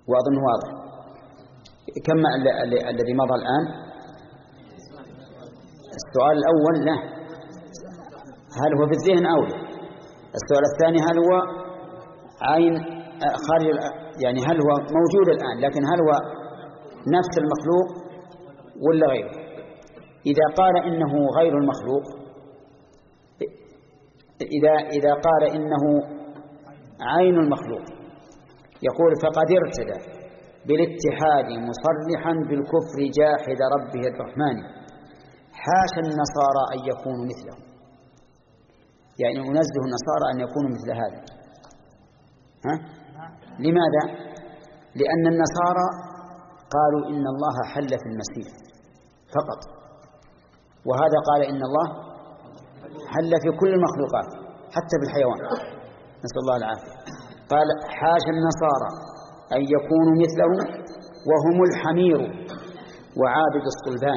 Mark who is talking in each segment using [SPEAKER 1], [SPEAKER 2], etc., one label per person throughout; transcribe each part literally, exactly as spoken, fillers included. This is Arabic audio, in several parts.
[SPEAKER 1] وأظن واضح. كم الذي مضى الآن؟ السؤال الأول لا، هل هو في الذهن أو لا؟ السؤال الثاني هل هو عين خارج، يعني هل هو موجود الآن لكن هل هو نفس المخلوق ولا غيره؟ إذا قال إنه غير المخلوق، إذا إذا قال إنه عين المخلوق يقول فقد ارتدى بالاتحاد مصرحا بالكفر جاحد ربه الرحمن، حاشا النصارى أن يكونوا مثله. يعني أنزه النصارى أن يكونوا مثل هذا. ها؟ لماذا؟ لأن النصارى قالوا إن الله حل في المسيح فقط، وهذا قال إن الله حل في كل المخلوقات حتى في الحيوان، نسأل الله العافية. قال حاشا النصارى أن يكونوا مثله وهم الحمير وعابد الصلبان،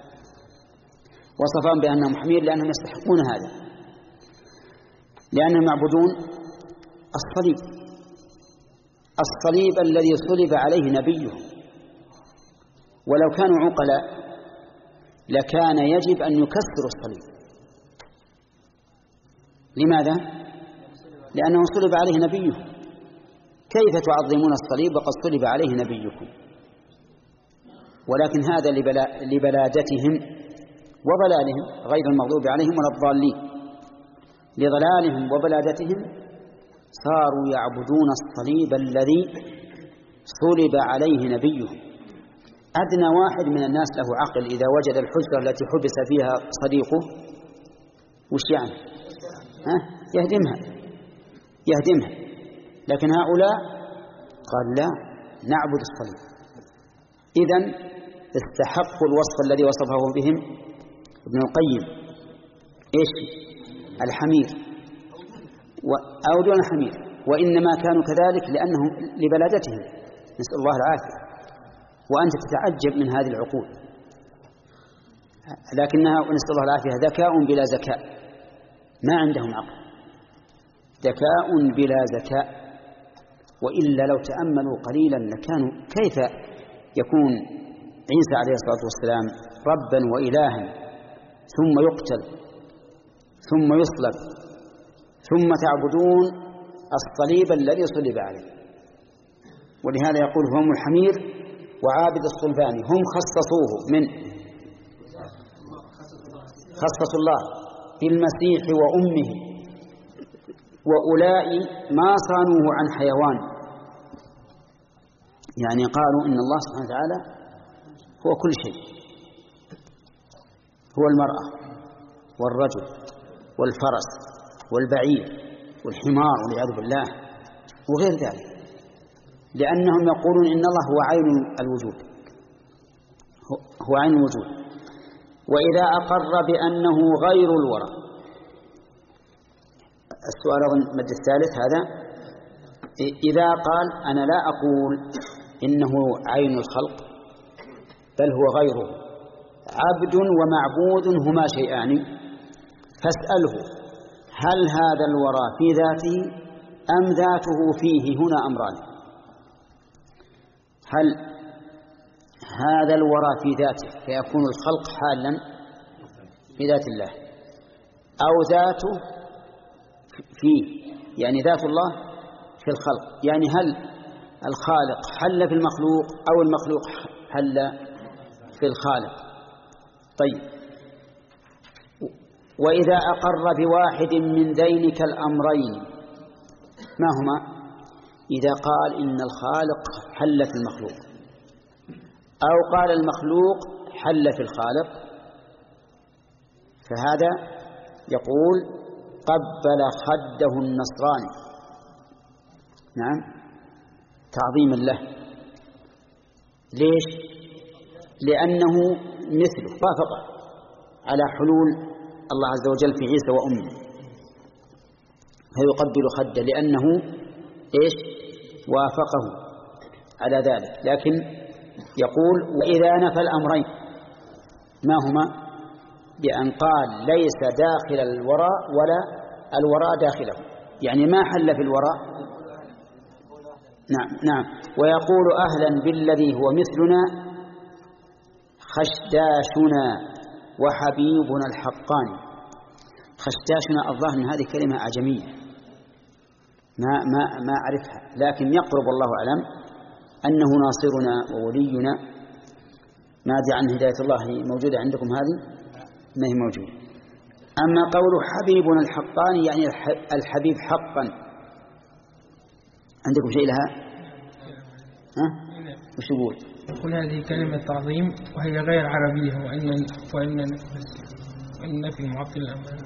[SPEAKER 1] وصفهم بأنهم حمير لأنهم يستحقون هذا، لأنهم يعبدون الصليب، الصليب الذي صلب عليه نبيه. ولو كانوا عقلاء لكان يجب أن يكسروا الصليب. لماذا؟ لأنه صلب عليه نبيه. كيف تعظمون الصليب وقد صلب عليه نبيكم؟ ولكن هذا لبلادتهم وضلالهم، غير المغضوب عليهم ولا الضالين، لضلالهم وبلادتهم صاروا يعبدون الصليب الذي صلب عليه نبيه. أدنى واحد من الناس له عقل إذا وجد الحجرة التي حبس فيها صديقه وش يعني؟ ها؟ يهدمها يهدمها لكن هؤلاء قال لا، نعبد الصليب. إذن استحقوا الوصف الذي وصفه بهم ابن القيم، إيش؟ الحمير أو دون الحمير، وإنما كانوا كذلك لأنهم لبلادتهم، نسأل الله العافية. وأنت تتعجب من هذه العقول، لكنها نسأل الله العافية ذكاء بلا ذكاء، ما عندهم عقل، ذكاء بلا ذكاء. وإلا لو تأملوا قليلا لكانوا كيف يكون عيسى عليه الصلاة والسلام ربا وإلها ثم يقتل ثم يصلب ثم تعبدون الصليب الذي صلب عليه. ولهذا يقول هم الحمير وعابد الصلبان، هم خصصوه من خصصوا الله بالمسيح وأمه، وأولئك ما صانوه عن حيوان. يعني قالوا إن الله سبحانه وتعالى هو كل شيء، هو المرأة والرجل والفرس والبعير والحمار والعياذ بالله وغير ذلك، لأنهم يقولون إن الله هو عين الوجود، هو عين الوجود. وإذا أقر بأنه غير الورى، السؤال المد الثالث هذا، إذا قال أنا لا أقول إنه عين الخلق بل هو غيره، عبد ومعبود هما شيئان، فاسأله هل هذا الورى في ذاته أم ذاته فيه؟ هنا أمران، هل هذا الورى في ذاته فيكون الخلق حالا في ذات الله، أو ذاته فيه يعني ذات الله في الخلق، يعني هل الخالق حل في المخلوق أو المخلوق حل في الخالق. طيب، وإذا أقر بواحد من ذينك الأمرين ما هما؟ إذا قال إن الخالق حل في المخلوق أو قال المخلوق حل في الخالق، فهذا يقول قبل خده النصراني، نعم، تعظيما له. ليش؟ لأنه مثله وافقه على حلول الله عز وجل في عيسى وأمه، فيقبل خده لأنه إيش؟ وافقه على ذلك. لكن يقول وإذا نفى الأمرين ما هما؟ بأن قال ليس داخل الوراء ولا الوراء داخله، يعني ما حل في الوراء نعم نعم. ويقول أهلا بالذي هو مثلنا خشداشنا وحبيبنا الحقاني. خشداشنا الظاهر أن هذه كلمة أعجمية ما ما ما أعرفها، لكن يقرب الله أعلم أنه ناصرنا وولينا. ما أدري عن هداية الله موجودة عندكم هذه؟ ما هي موجودة. أما قول حبيبنا الحقاني يعني الحبيب حقا. عندكم شيء لها؟ ها؟ وش يقول؟
[SPEAKER 2] يقول هذه كلمة تعظيم وهي غير عربية، وإن وإن وإن في معطل الأمان.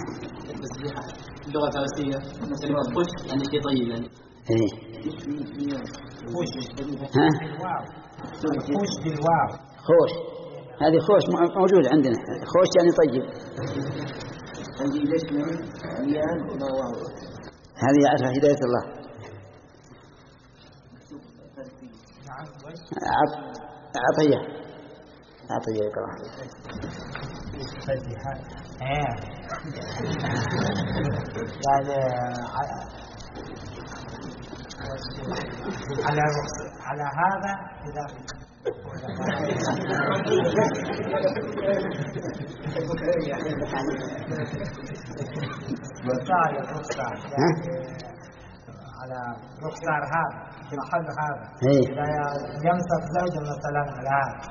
[SPEAKER 3] اللغة الفارسية كلمة خوش يعني شيء طيب يعني.
[SPEAKER 1] إيه.
[SPEAKER 4] خوش.
[SPEAKER 1] ها؟
[SPEAKER 4] خوش بالواو.
[SPEAKER 1] خوش. هذه خوش موجودة عندنا. خوش يعني طيب. هذه يعرفها هداية الله. عطية عطية يقرأ.
[SPEAKER 4] يعني على على هذا إذا رخصار رخصار يعني على رخصار هذا في الحد هذا إذا يمسك زوجة مثلا على هذا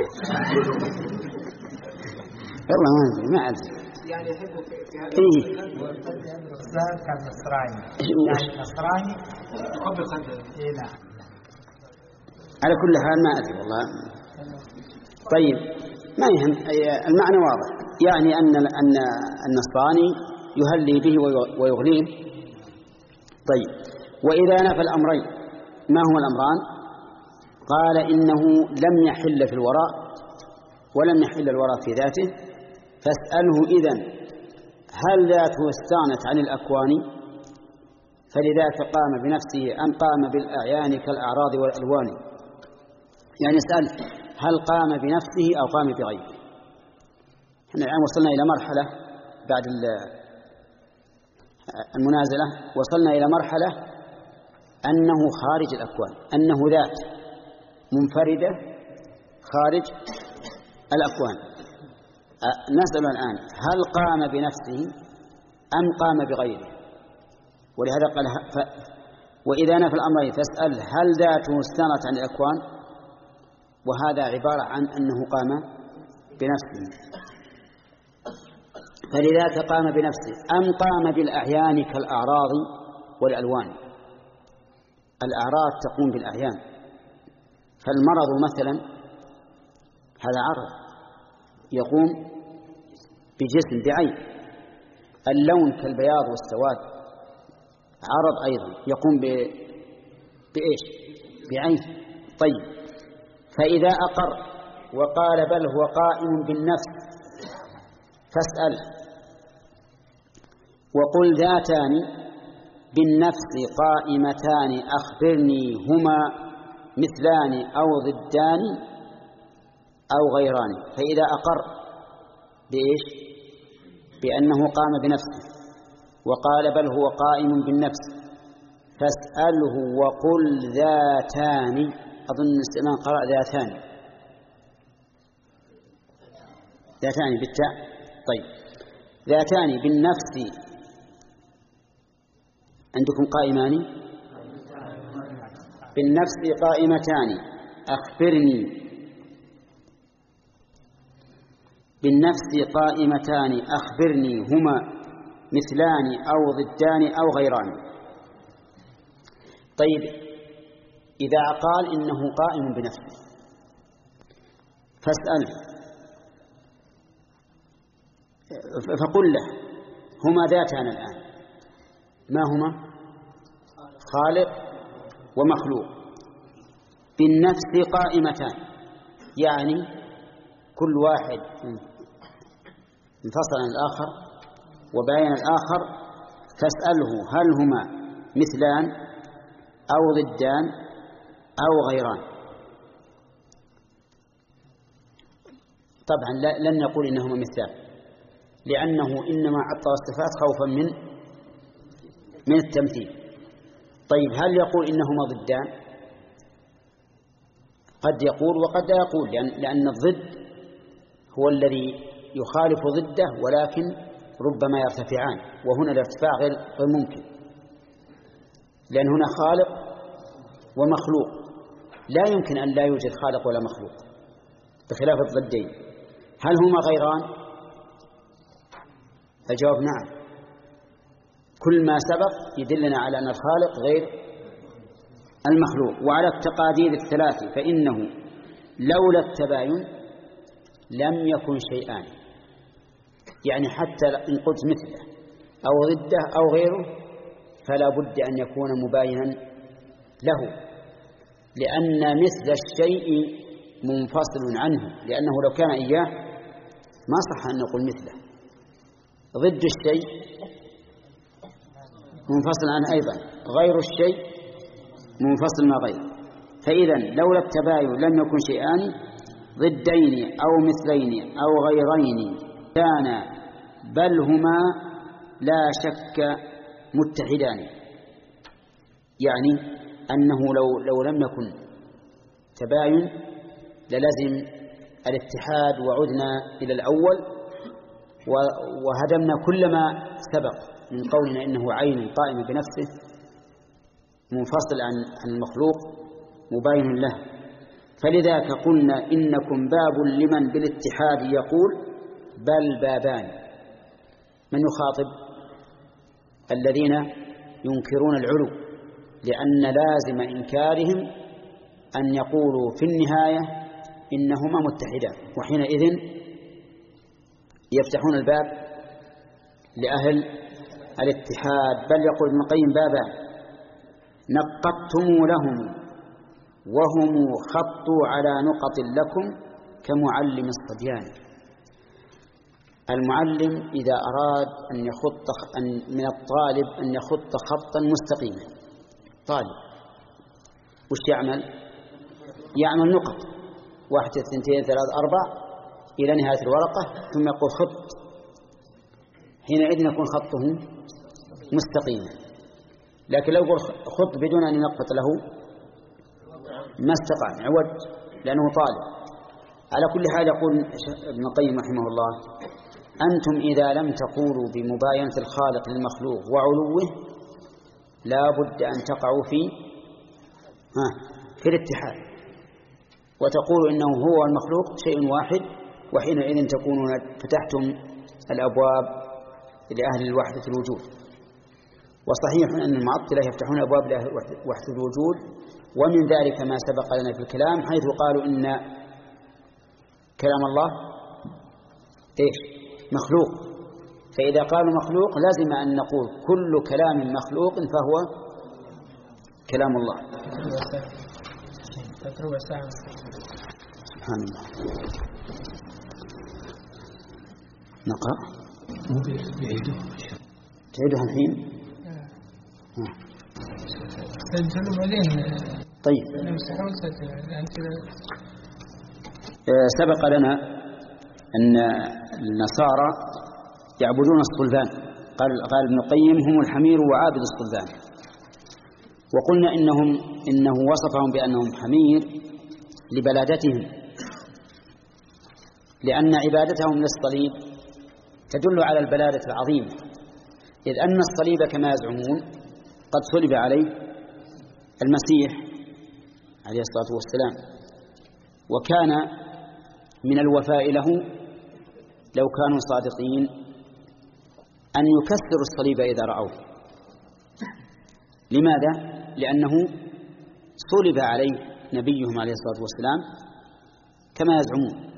[SPEAKER 1] والله ما أدري ما أدري
[SPEAKER 4] يعني يحبه في هذا
[SPEAKER 1] إيه
[SPEAKER 4] رخصار كالنصراني يعني نصراني قبل خده إيه لا.
[SPEAKER 1] على كل حال ما أدري والله. طيب ما يهم المعنى واضح، يعني أن أن النصراني يهلي به ويغنيه. طيب وإذا نفى الأمرين ما هو الأمران؟ قال إنه لم يحل في الوراء ولم يحل الوراء في ذاته، فاسأله إذن هل ذاته استغنت عن الأكوان فلذاك قام بنفسه أم قام بالأعيان كالأعراض والألوان. يعني اسأل هل قام بنفسه أو قام بغيره. احنا الآن وصلنا إلى مرحلة بعد المنازلة، وصلنا إلى مرحلة أنه خارج الأكوان، أنه ذات منفردة خارج الأكوان. نسأل الآن هل قام بنفسه أم قام بغيره. ولهذا قال ف... وإذا نفى الأمرين فاسأل هل ذاته استغنت عن الأكوان، وهذا عبارة عن أنه قام بنفسه. فلذاك قام بنفسه أم قام بالأعيان كالأعراض والألوان. الأعراض تقوم بالأعيان، فالمرض مثلا هذا عرض يقوم بجسم بعين. اللون كالبياض والسواد عرض أيضا يقوم ب... بإيش؟ بعين. طيب فإذا أقر وقال بل هو قائم بالنفس فاسأل وقل ذاتان بالنفس قائمتان أخبرني هما مثلان أو ضدان أو غيران. فإذا أقر بإيش؟ بأنه قام بنفسه وقال بل هو قائم بالنفس فاسأله وقل ذاتان. أظن السلام قرأ ذاتان ذاتان بالتاء. طيب ذاتان بالنفس عندكم قائمان بالنفس قائمتان أخبرني بالنفس قائمتان أخبرني هما مثلان أو ضدان أو غيران. طيب إذا قال إنه قائم بنفسه فاسأله فقل له هما ذاتان الآن ما هما؟ خالق ومخلوق. بالنفس قائمتان يعني كل واحد انفصل عن الآخر وبين الآخر. فاسأله هل هما مثلان أو ضدان أو غيران. طبعا لن يقول إنهما مثلان لأنه إنما عطل الصفات خوفا من من التمثيل. طيب هل يقول إنهما ضدان؟ قد يقول وقد لا يقول، لأن, لأن الضد هو الذي يخالف ضده ولكن ربما يرتفعان، وهنا الارتفاع غير ممكن، لأن هنا خالق ومخلوق، لا يمكن أن لا يوجد خالق ولا مخلوق بخلاف الضدين. هل هما غيران؟ الجواب نعم، كل ما سبق يدلنا على أن الخالق غير المخلوق. وعلى التقادير الثلاث فإنه لولا التباين لم يكن شيئان، يعني حتى إن قلت مثله أو ضده أو غيره فلا بد أن يكون مباينا له، لأن مثل الشيء منفصل عنه، لأنه لو كان إياه ما صح أن نقول مثله. ضد الشيء منفصل عنه أيضا، غير الشيء منفصل ما غيره. فإذا لولا التباين لم يكن شيئان ضدين أو مثلين أو غيرين كان، بل هما لا شك متحدان، يعني أنه لو, لو لم يكن تباين للزم الاتحاد وعدنا إلى الأول وهدمنا كل ما سبق من قولنا إنه عين قائم بنفسه منفصل عن المخلوق مباين له. فلذاك قلنا إنكم باب لمن بالاتحاد يقول بل بابان. من يخاطب؟ الذين ينكرون العلو، لأن لازم إنكارهم أن يقولوا في النهاية إنهما متحدان، وحينئذ يفتحون الباب لأهل الاتحاد. بل يقول ابن القيم بابان نقضتم لهم وهم خطوا على نقط لكم كمعلم الصبيان. المعلم إذا أراد أن يخط أن من الطالب أن يخط خطا مستقيما، طالب وش يعمل؟ يعمل نقط واحد اثنتين ثلاث أربع إلى نهاية الورقة ثم يقول خط، حينئذ يكون خطه مستقيما. لكن لو يقول خط بدون أن ينقط له ما استقام، عوج، لأنه طالب. على كل حال يقول ابن القيم رحمه الله أنتم إذا لم تقولوا بمباينة الخالق للمخلوق وعلوه لا بد أن تقعوا في ها في الاتحاد وتقولوا إنه هو المخلوق شيء واحد، وحينئذ تكونون فتحتم الأبواب لأهل الوحدة الوجود. وصحيح أن المعطلة يفتحون أبواب لأهل وحدة الوجود، ومن ذلك ما سبق لنا في الكلام حيث قالوا إن كلام الله إيش؟ مخلوق. فإذا قالوا مخلوق لازم أن نقول كل كلام مخلوق فهو كلام الله. سبحان الله. نقرأ تعيدها الحين. طيب سبق لنا أن النصارى يعبدون الصلبان، قال قال ابن القيم هم الحمير وعابد الصلبان، وقلنا إنهم إنه وصفهم بأنهم حمير لبلادتهم، لأن عبادتهم للصليب تدل على البلادة العظيمة، إذ أن الصليب كما يزعمون قد صلب عليه المسيح عليه الصلاة والسلام، وكان من الوفاء له لو كانوا صادقين أن يكسروا الصليب إذا رأوه. لماذا؟ لأنه صلب عليه نبيهم عليه الصلاة والسلام كما يزعمون،